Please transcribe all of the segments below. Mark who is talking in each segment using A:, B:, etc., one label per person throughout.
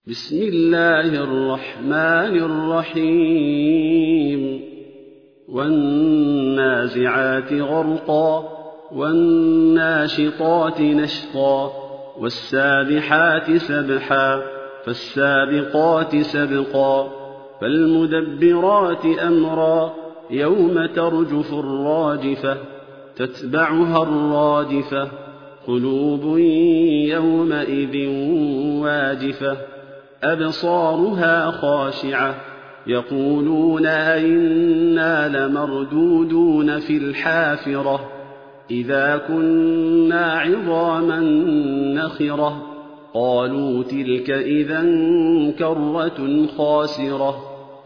A: بسم الله الرحمن الرحيم والنازعات غرقا والناشطات نشطا والسابحات سبحا فالسابقات سبقا فالمدبرات أمرا يوم ترجف الراجفة تتبعها الرادفة قلوب يومئذ واجفة أبصارها خاشعة يقولون أئنا لمردودون في الحافرة إذا كنا عظاما نخرة قالوا تلك إذا كرة خاسرة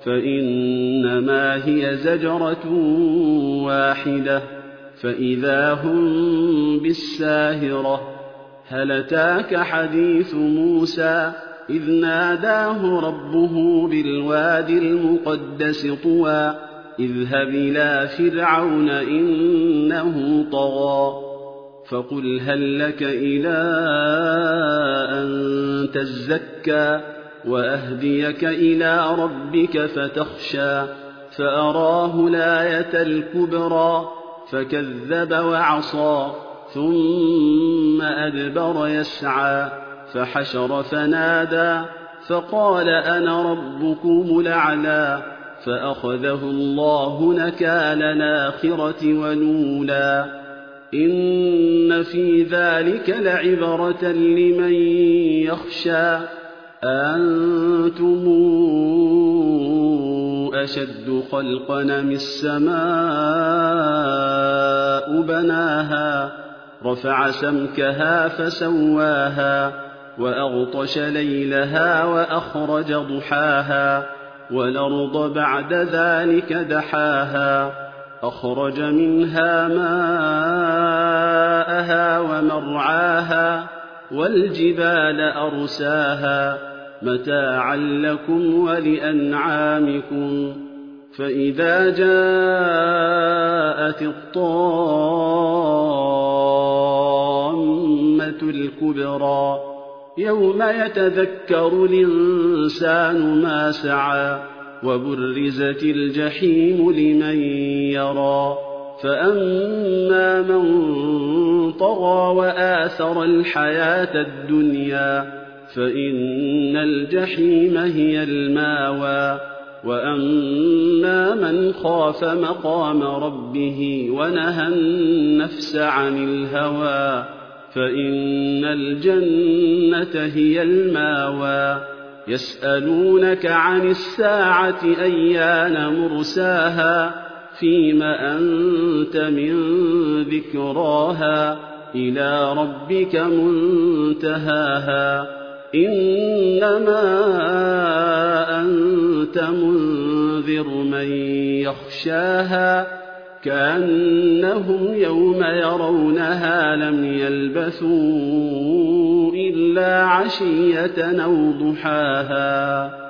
A: فإنما هي زجرة واحدة فإذا هم بالساهرة هل أتاك حديث موسى إذ ناداه ربه بالوادي المقدس طوى اذهب إلى فرعون إنه طغى فقل هل لك إلى أن تزكى وأهديك إلى ربك فتخشى فأراه الآية الكبرى فكذب وعصى ثم أدبر يسعى فحشر فنادى فقال أنا ربكم الأعلى فأخذه الله نكال الآخرة والأولى إن في ذلك لعبرة لمن يخشى أنتم أشد خلقا من السماء بناها رفع سمكها فسواها وأغطش ليلها وأخرج ضحاها والأرض بعد ذلك دحاها أخرج منها ماءها ومرعاها والجبال أرساها متاعا لكم ولأنعامكم فإذا جاءت الطامة الكبرى يوم يتذكر الإنسان ما سعى وبرزت الجحيم لمن يرى فأما من طغى وآثر الحياة الدنيا فإن الجحيم هي الماوى وأما من خاف مقام ربه ونهى النفس عن الهوى فإن الجنة هي الماوى يسألونك عن الساعة أيان مرساها فيم أنت من ذكراها إلى ربك منتهاها إنما أنت منذر من يخشاها كأنهم يوم يرونها لم يلبثوا إلا عشية أو ضحاها